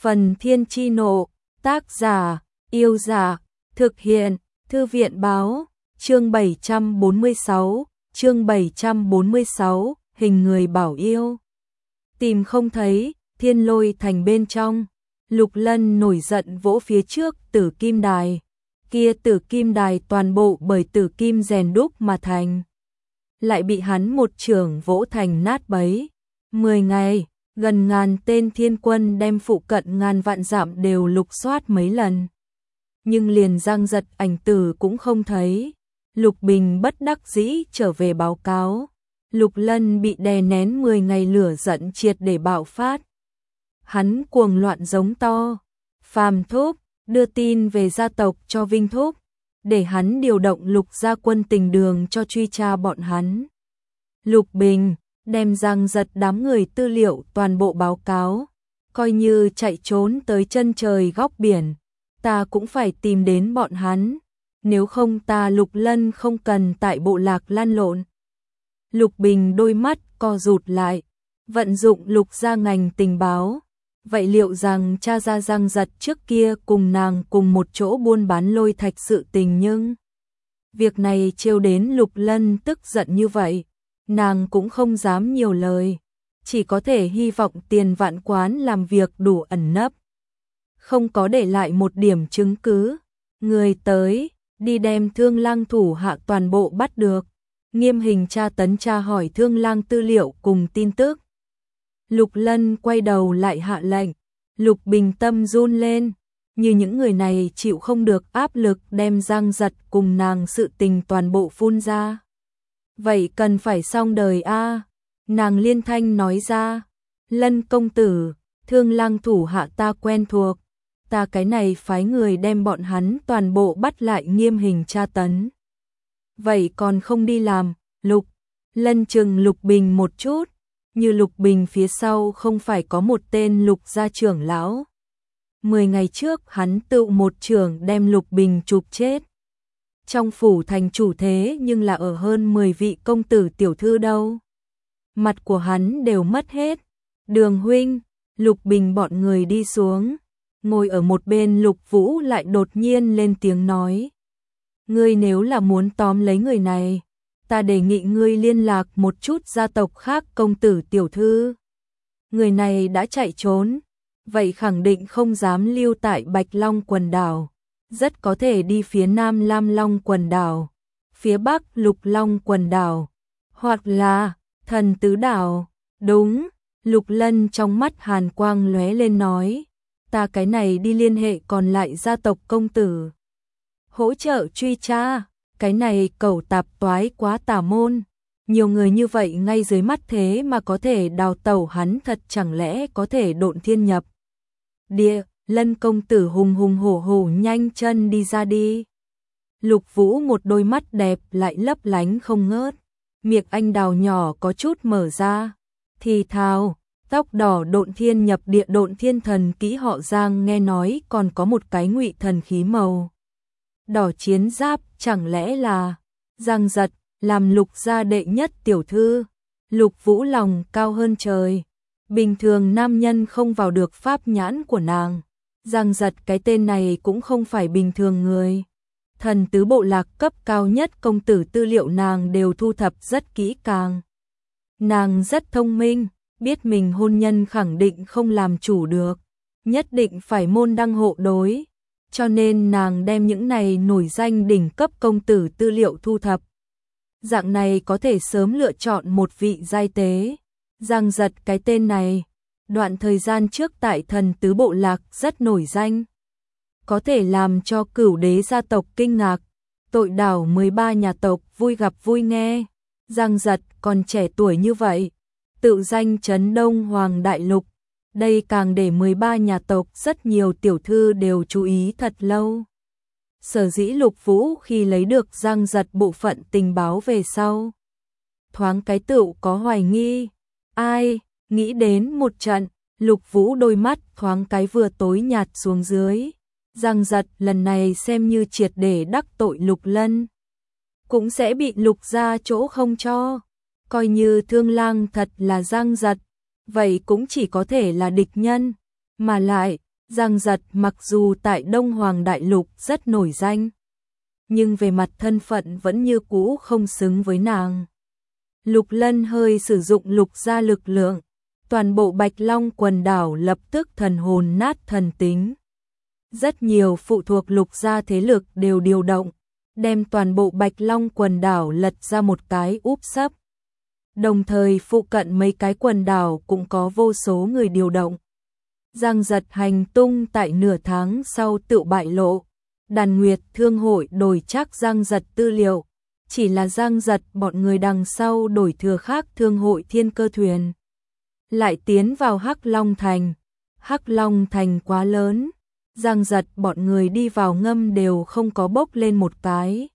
Phần Thiên Chi Nộ, tác giả, Yêu Dạ, thực hiện, Thư viện Báo, chương 746, hình người bảo yêu. Tìm không thấy, Thiên Lôi Thành bên trong, Lục Lân nổi giận vỗ phía trước Tử Kim Đài. Kia Tử Kim Đài toàn bộ bởi tử kim rèn đúc mà thành, lại bị hắn một chưởng vỗ thành nát bấy. 10 ngày, gần ngàn tên thiên quân đem phụ cận ngàn vạn dặm đều lục soát mấy lần, nhưng liền Giang Giật ảnh tử cũng không thấy. Lục Bình bất đắc dĩ trở về báo cáo, Lục Lân bị đè nén 10 ngày lửa giận triệt để bạo phát. Hắn cuồng loạn giống to, Phàm Thúc, đưa tin về gia tộc cho Vinh Thúc, để hắn điều động Lục gia quân Tình Đường cho truy tra bọn hắn. Lục Bình đem Giang Giật đám người tư liệu toàn bộ báo cáo, coi như chạy trốn tới chân trời góc biển, ta cũng phải tìm đến bọn hắn, nếu không ta Lục Lân không cần tại bộ lạc lăn lộn. Lục Bình đôi mắt co rụt lại, vận dụng Lục gia ngành tình báo. Vậy liệu rằng cha ra Giang Giật trước kia cùng nàng cùng một chỗ buôn bán lôi thạch sự tình, nhưng việc này trêu đến Lục Lân tức giận như vậy, nàng cũng không dám nhiều lời, chỉ có thể hy vọng Tiền Vạn Quán làm việc đủ ẩn nấp, không có để lại một điểm chứng cứ. Người tới, đi đem Thương Lang thủ hạ toàn bộ bắt được, nghiêm hình tra tấn tra hỏi Thương Lang tư liệu cùng tin tức. Lục Lân quay đầu lại hạ lệnh, Lục Bình tâm run lên, như những người này chịu không được áp lực đem Giang Giật cùng nàng sự tình toàn bộ phun ra. Vậy cần phải xong đời a. Nàng liên thanh nói ra, Lân công tử, Thương Lang thủ hạ ta quen thuộc, ta cái này phái người đem bọn hắn toàn bộ bắt lại nghiêm hình tra tấn. Vậy còn không đi làm? Lục Lân chừng Lục Bình một chút, như Lục Bình phía sau không phải có một tên Lục gia trưởng lão. 10 ngày trước hắn tự một chưởng đem Lục Bình chụp chết. Trong phủ thành chủ thế nhưng là ở hơn 10 vị công tử tiểu thư đâu. Mặt của hắn đều mất hết. Đường huynh, Lục Bình bọn người đi xuống. Ngồi ở một bên Lục Vũ lại đột nhiên lên tiếng nói. Ngươi nếu là muốn tóm lấy người này, ta đề nghị ngươi liên lạc một chút gia tộc khác công tử tiểu thư. Người này đã chạy trốn, vậy khẳng định không dám lưu tại Bạch Long quần đảo, rất có thể đi phía nam Lam Long quần đảo, phía bắc Lục Long quần đảo, hoặc là Thần Tứ đảo. Đúng, Lục Lân trong mắt hàn quang lóe lên nói, ta cái này đi liên hệ còn lại gia tộc công tử, hỗ trợ truy tra. Cái này cẩu tạp toái quá tà môn, nhiều người như vậy ngay dưới mắt thế mà có thể đào tẩu, hắn thật chẳng lẽ có thể độn thiên nhập địa. Lân công tử hùng hùng hổ hổ nhanh chân đi ra đi. Lục Vũ một đôi mắt đẹp lại lấp lánh không ngớt, miệng anh đào nhỏ có chút mở ra, thì thào, tóc đỏ độn thiên nhập địa độn thiên thần kỹ họ Giang, nghe nói còn có một cái ngụy thần khí màu đỏ chiến giáp, chẳng lẽ là Giang Giật làm Lục gia đệ nhất tiểu thư. Lục Vũ lòng cao hơn trời, bình thường nam nhân không vào được pháp nhãn của nàng. Giang Giật cái tên này cũng không phải bình thường người. Thần tứ bộ lạc cấp cao nhất công tử tư liệu nàng đều thu thập rất kỹ càng. Nàng rất thông minh, biết mình hôn nhân khẳng định không làm chủ được, nhất định phải môn đăng hộ đối. Cho nên nàng đem những này nổi danh đỉnh cấp công tử tư liệu thu thập. Dạng này có thể sớm lựa chọn một vị giai tế. Giang Giật cái tên này, đoạn thời gian trước tại Thần tứ bộ lạc rất nổi danh, có thể làm cho Cửu đế gia tộc kinh ngạc, tội đảo 13 nhà tộc vui gặp vui nghe. Giang Giật còn trẻ tuổi như vậy, tự danh Trấn Đông Hoàng Đại Lục. Đây càng để 13 nhà tộc rất nhiều tiểu thư đều chú ý thật lâu. Sở dĩ Lục Vũ khi lấy được Giang Giật bộ phận tình báo về sau, thoáng cái tựu có hoài nghi. Ai, nghĩ đến một trận, Lục Vũ đôi mắt thoáng cái vừa tối nhạt xuống dưới. Giang Giật lần này xem như triệt để đắc tội Lục Lân, cũng sẽ bị Lục gia chỗ không cho. Coi như Thương Lang thật là Giang Giật, vậy cũng chỉ có thể là địch nhân, mà lại Giang Giật mặc dù tại Đông Hoàng Đại Lục rất nổi danh, nhưng về mặt thân phận vẫn như cũ không xứng với nàng. Lục Lân hơi sử dụng lục gia lực lượng, toàn bộ Bạch Long quần đảo lập tức thần hồn nát thần tính. Rất nhiều phụ thuộc lục gia thế lực đều điều động, đem toàn bộ Bạch Long quần đảo lật ra một cái úp sấp. Đồng thời phụ cận mấy cái quần đảo cũng có vô số người điều động. Giang Giật hành tung tại nửa tháng sau tự bại lộ. Đàn Nguyệt Thương hội đổi chắc Giang Giật tư liệu, chỉ là Giang Giật bọn người đằng sau đổi thừa khác Thương hội Thiên Cơ Thuyền. Lại tiến vào Hắc Long Thành. Hắc Long Thành quá lớn, Giang Giật bọn người đi vào ngâm đều không có bốc lên một cái,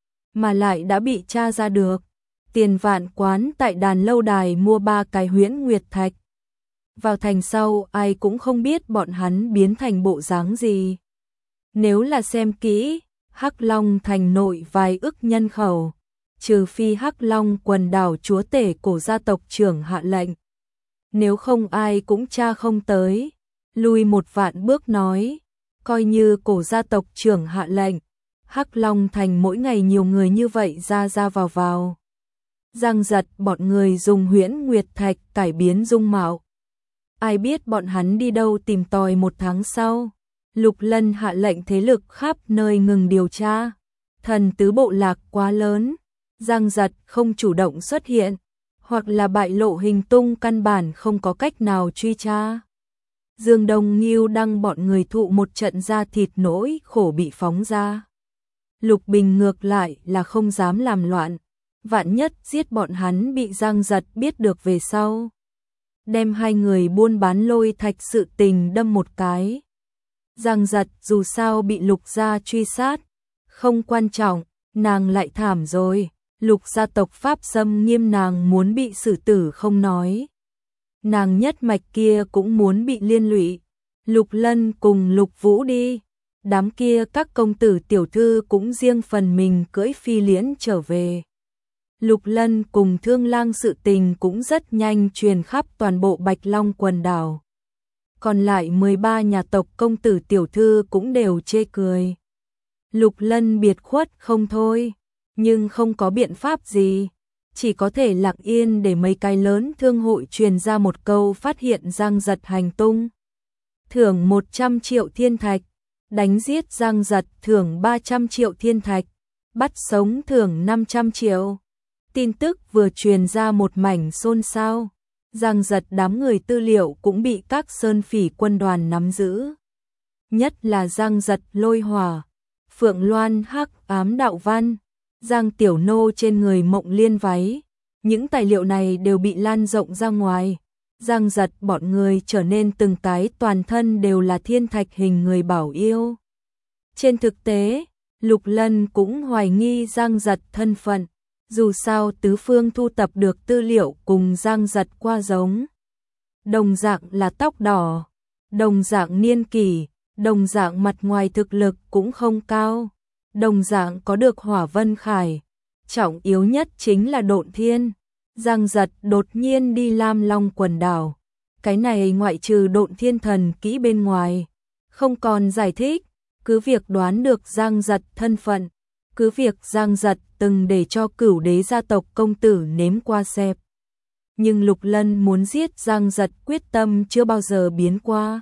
mà lại đã bị tra ra được. Tiền Vạn Quán tại đàn lâu đài mua 3 cái huyễn nguyệt thạch. Vào thành sau ai cũng không biết bọn hắn biến thành bộ dáng gì. Nếu là xem kỹ, Hắc Long Thành nội vài ức nhân khẩu, trừ phi Hắc Long quần đảo chúa tể cổ gia tộc trưởng hạ lệnh. Nếu không ai cũng tra không tới. Lùi một vạn bước nói, coi như cổ gia tộc trưởng hạ lệnh, Hắc Long Thành mỗi ngày nhiều người như vậy ra ra vào vào. Giang Giật bọn người dùng huyễn nguyệt thạch cải biến dung mạo. Ai biết bọn hắn đi đâu tìm tòi một tháng sau. Lục Lân hạ lệnh thế lực khắp nơi ngừng điều tra. Thần tứ bộ lạc quá lớn, Giang Giật không chủ động xuất hiện, hoặc là bại lộ hình tung căn bản không có cách nào truy tra. Dương Đông Nghiêu đăng bọn người thụ một trận da thịt nỗi khổ bị phóng ra. Lục Bình ngược lại là không dám làm loạn, vạn nhất giết bọn hắn bị Giang Giật biết được về sau. Đem hai người buôn bán lôi thạch sự tình đâm một cái. Giang Giật dù sao bị Lục gia truy sát, không quan trọng, nàng lại thảm rồi. Lục gia tộc Pháp xâm nghiêm nàng muốn bị xử tử không nói. Nàng nhất mạch kia cũng muốn bị liên lụy. Lục Lân cùng Lục Vũ đi. Đám kia các công tử tiểu thư cũng riêng phần mình cưỡi phi liễn trở về. Lục Lân cùng Thương Lang sự tình cũng rất nhanh truyền khắp toàn bộ Bạch Long quần đảo. Còn lại 13 nhà tộc công tử tiểu thư cũng đều chê cười. Lục Lân biệt khuất không thôi, nhưng không có biện pháp gì, chỉ có thể lặng yên để mấy cái lớn thương hội truyền ra một câu phát hiện Giang Giật hành tung. Thưởng 100 triệu thiên thạch, đánh giết Giang Giật thưởng 300 triệu thiên thạch, bắt sống thưởng 500 triệu. Tin tức vừa truyền ra một mảnh xôn xao. Giang Giật đám người tư liệu cũng bị các sơn phỉ quân đoàn nắm giữ. Nhất là Giang Giật lôi hỏa, Phượng Loan hắc ám đạo văn, Giang Tiểu Nô trên người mộng liên váy. Những tài liệu này đều bị lan rộng ra ngoài. Giang Giật bọn người trở nên từng cái toàn thân đều là thiên thạch hình người bảo yêu. Trên thực tế, Lục Lân cũng hoài nghi Giang Giật thân phận. Dù sao tứ phương thu tập được tư liệu cùng Giang Giật qua giống. Đồng dạng là tóc đỏ, đồng dạng niên kỷ, đồng dạng mặt ngoài thực lực cũng không cao, đồng dạng có được hỏa vân khải. Trọng yếu nhất chính là độn thiên. Giang Giật đột nhiên đi Lam Long quần đảo. Cái này ngoại trừ độn thiên thần kỹ bên ngoài, không còn giải thích, cứ việc đoán được Giang Giật thân phận. Cứ việc Giang Giật từng để cho Cửu Đế gia tộc công tử nếm qua xẹp. Nhưng Lục Lân muốn giết Giang Giật quyết tâm chưa bao giờ biến qua.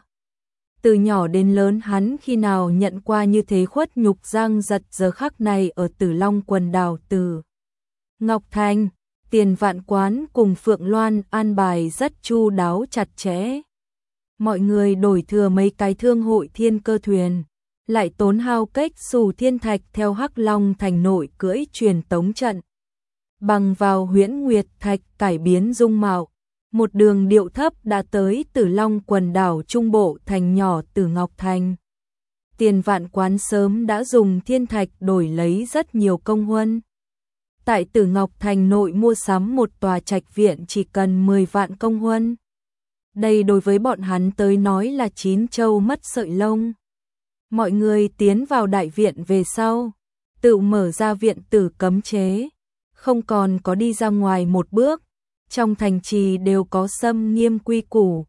Từ nhỏ đến lớn hắn khi nào nhận qua như thế khuất nhục. Giang Giật giờ khắc này ở Tử Long quần đảo Tử Ngọc Thành, Tiền Vạn Quán cùng Phượng Loan an bài rất chu đáo chặt chẽ. Mọi người đổi thừa mấy cái thương hội thiên cơ thuyền, lại tốn hao cách xù thiên thạch theo Hắc Long Thành nội cưỡi truyền tống trận. Bằng vào huyễn nguyệt thạch cải biến dung mạo, một đường điệu thấp đã tới Tử Long quần đảo trung bộ thành nhỏ Tử Ngọc Thành. Tiền Vạn Quán sớm đã dùng thiên thạch đổi lấy rất nhiều công huân. Tại Tử Ngọc Thành nội mua sắm một tòa trạch viện chỉ cần 10 vạn công huân. Đây đối với bọn hắn tới nói là 9 châu mất sợi lông. Mọi người tiến vào đại viện về sau, tự mở ra viện tử cấm chế, không còn có đi ra ngoài một bước. Trong thành trì đều có xâm nghiêm quy củ,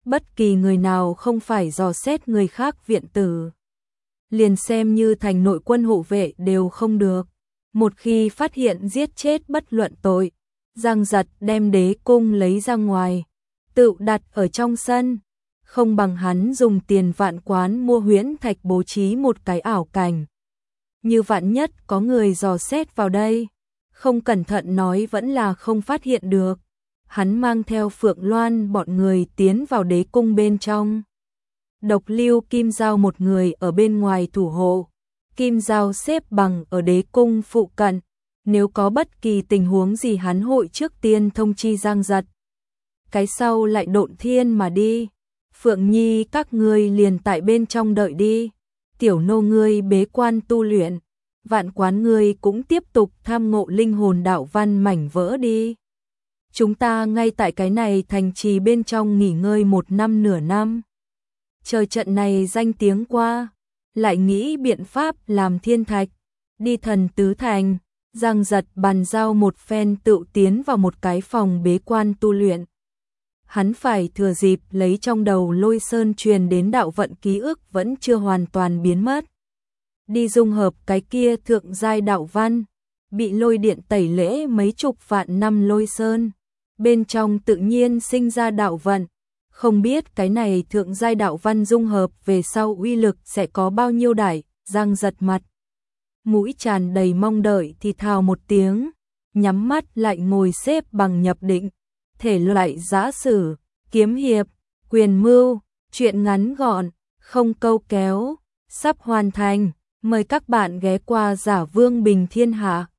bất kỳ người nào không phải dò xét người khác viện tử. Liền xem như thành nội quân hộ vệ đều không được. Một khi phát hiện giết chết bất luận tội, Giang Giật đem đế cung lấy ra ngoài, tự đặt ở trong sân, không bằng hắn dùng tiền vạn quán mua huyễn thạch bố trí một cái ảo cảnh. Như vạn nhất có người dò xét vào đây, không cẩn thận nói vẫn là không phát hiện được. Hắn mang theo Phượng Loan bọn người tiến vào đế cung bên trong. Độc Lưu Kim Giao một người ở bên ngoài thủ hộ. Kim Giao xếp bằng ở đế cung phụ cận, nếu có bất kỳ tình huống gì hắn hội trước tiên thông chi Giang Giật. Cái sau lại độn thiên mà đi. Phượng Nhi các ngươi liền tại bên trong đợi đi. Tiểu nô ngươi bế quan tu luyện. Vạn quán ngươi cũng tiếp tục tham ngộ linh hồn đạo văn mảnh vỡ đi. Chúng ta ngay tại cái này thành trì bên trong nghỉ ngơi 1 năm nửa năm. Chờ trận này danh tiếng qua, lại nghĩ biện pháp làm thiên thạch, đi thần tứ thành. Giang Giật bàn giao một phen tự tiến vào một cái phòng bế quan tu luyện. Hắn phải thừa dịp lấy trong đầu Lôi Sơn truyền đến đạo vận ký ức vẫn chưa hoàn toàn biến mất. Đi dung hợp cái kia thượng giai đạo văn, bị lôi điện tẩy lễ mấy chục vạn năm Lôi Sơn. Bên trong tự nhiên sinh ra đạo vận, không biết cái này thượng giai đạo văn dung hợp về sau uy lực sẽ có bao nhiêu đại. Giang Giật mặt mũi tràn đầy mong đợi thì thào một tiếng, nhắm mắt lại ngồi xếp bằng nhập định. Thể loại giã sử, kiếm hiệp, quyền mưu, truyện ngắn gọn, không câu kéo, sắp hoàn thành. Mời các bạn ghé qua Giả Vương Bình Thiên Hạ.